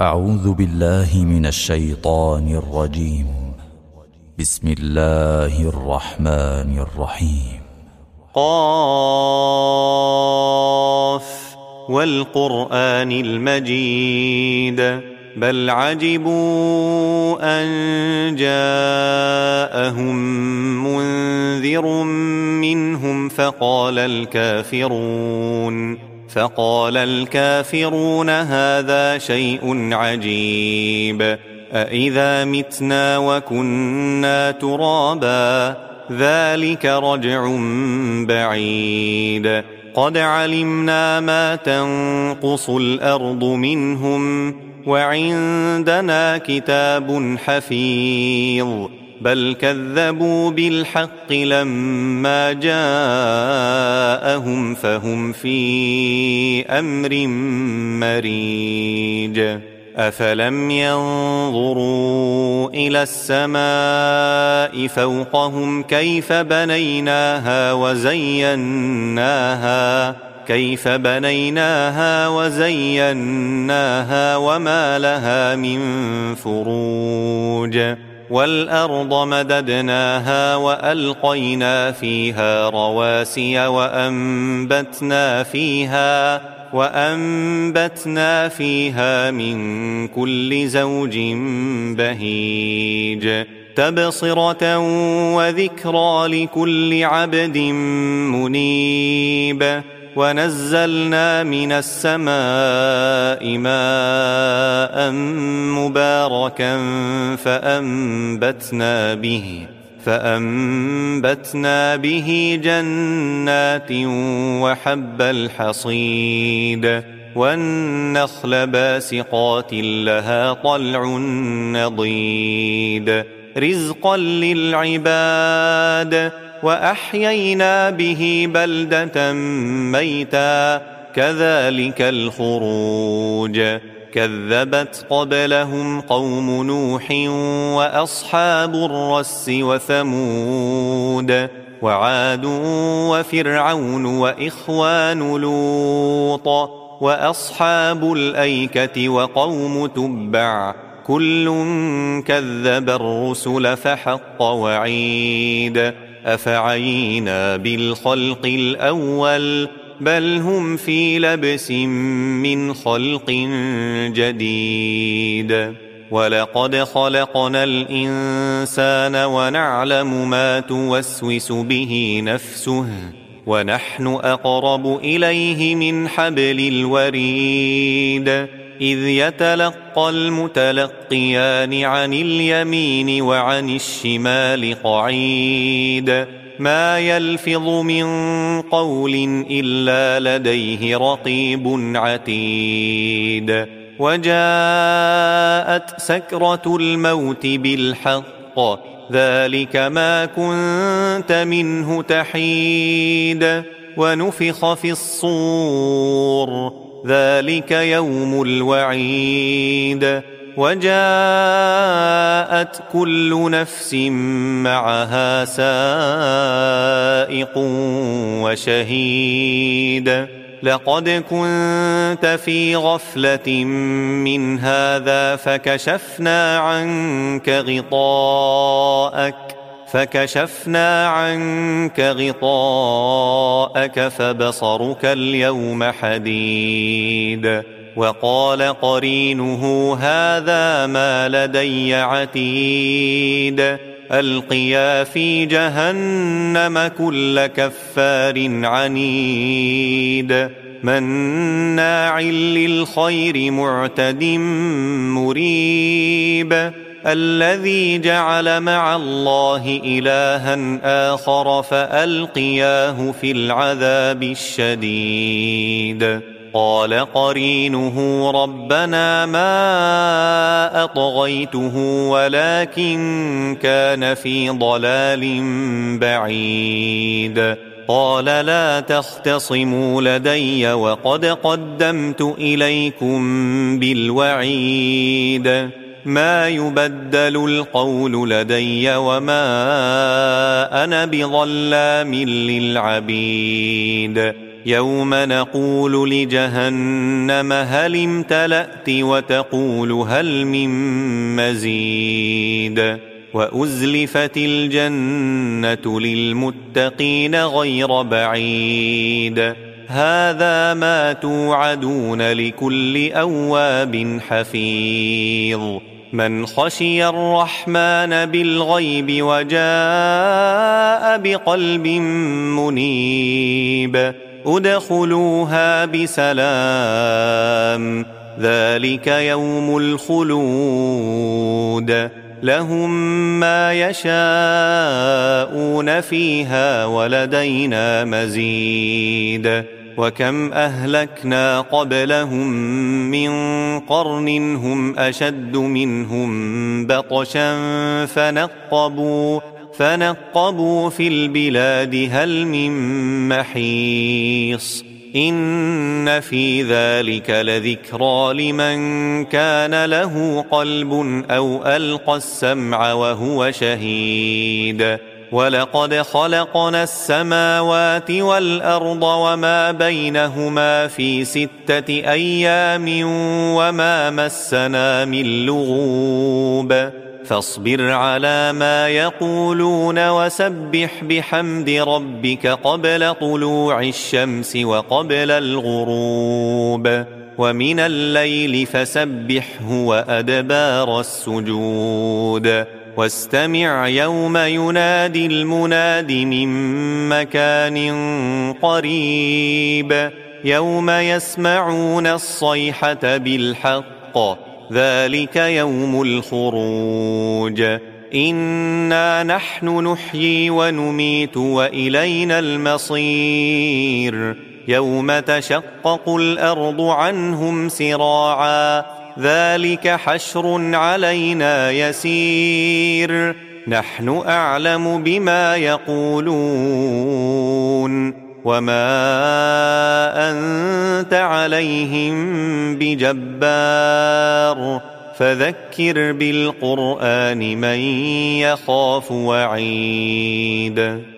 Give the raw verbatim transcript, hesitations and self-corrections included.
أعوذ بالله من الشيطان الرجيم. بسم الله الرحمن الرحيم. قاف والقرآن المجيد بل عجبوا أن جاءهم منذر منهم فقال الكافرون فقال الكافرون هذا شيء عجيب أإذا متنا وكنا ترابا ذلك رجع بعيد قد علمنا ما تنقص الأرض منهم وعندنا كتاب حفيظ بل كذبوا بالحق لما جاءهم فهم في أمر مريج أفلم ينظروا إلى السماء فوقهم كيف بنيناها وزيناها كيف بنيناها وزيناها وما لها من فروج والأرض مددناها وألقينا فيها رواسي وأنبتنا فيها وأنبتنا فيها من كل زوج بهيج تبصرة وذكرى لكل عبد منيب ونزلنا من السماء ماء مباركا فأنبتنا به فأنبتنا به جنات وحب الحصيد والنخل باسقات لها طلع نضيد رزقا للعباد وأحيينا به بلدة ميتا كذلك الخروج كذبت قبلهم قوم نوح وأصحاب الرس وثمود وعاد وفرعون وإخوان لوط وأصحاب الأيكة وقوم تبع كل كذب الرسل فحق وعيد أفعينا بالخلق الأول بل هم في لبس من خلق جديد ولقد خلقنا الإنسان ونعلم ما توسوس به نفسه ونحن أقرب إليه من حبل الوريد إذ يتلقى المتلقيان عن اليمين وعن الشمال قعيد ما يلفظ من قول إلا لديه رقيب عتيد وجاءت سكرة الموت بالحق ذلك ما كنت منه تحيد ونفخ في الصور ذلك يوم الوعيد وجاءت كل نفس معها سائق وشهيد لقد كنت في غفلة من هذا فكشفنا عنك غطاءك فكشفنا عنك غطاءك فبصرك اليوم حديد وقال قرينه هذا ما لدي عتيد ألقيا في جهنم كل كفار عنيد مناع للخير معتد مريب الذي جعل مع الله إلها آخر فألقياه في العذاب الشديد قال قرينه ربنا ما أطغيته ولكن كان في ضلال بعيد قال لا تختصموا لدي وقد قدمت إليكم بالوعيد ما يبدل القول لدي وما أنا بظلام للعبيد يوم نقول لجهنم هل امتلأت وتقول هل من مزيد وأزلفت الجنة للمتقين غير بعيد هذا ما توعدون لكل أواب حفيظ من خشي الرحمن بالغيب وجاء بقلب منيب ادخلوها بسلام ذلك يوم الخلود لهم ما يشاءون فيها ولدينا مزيد وكم أهلكنا قبلهم من قرن هم أشد منهم بطشا فنقبوا فنقبوا في البلاد هل من محيص إن في ذلك لذكرى لمن كان له قلب أو ألقى السمع وهو شهيد ولقد خلقنا السماوات والأرض وما بينهما في ستة أيام وما مسنا من لغوب فاصبر على ما يقولون وسبح بحمد ربك قبل طلوع الشمس وقبل الغروب ومن الليل فسبحه وأدبار السجود واستمع يوم ينادي المناد من مكان قريب يوم يسمعون الصيحة بالحق ذلك يوم الخروج إنا نحن نحيي ونميت وإلينا المصير يوم تشقق الأرض عنهم سراعا ذلك حشر علينا يسير نحن أعلم بما يقولون وما أنت عليهم بجبار فذكر بالقرآن من يخاف وعيد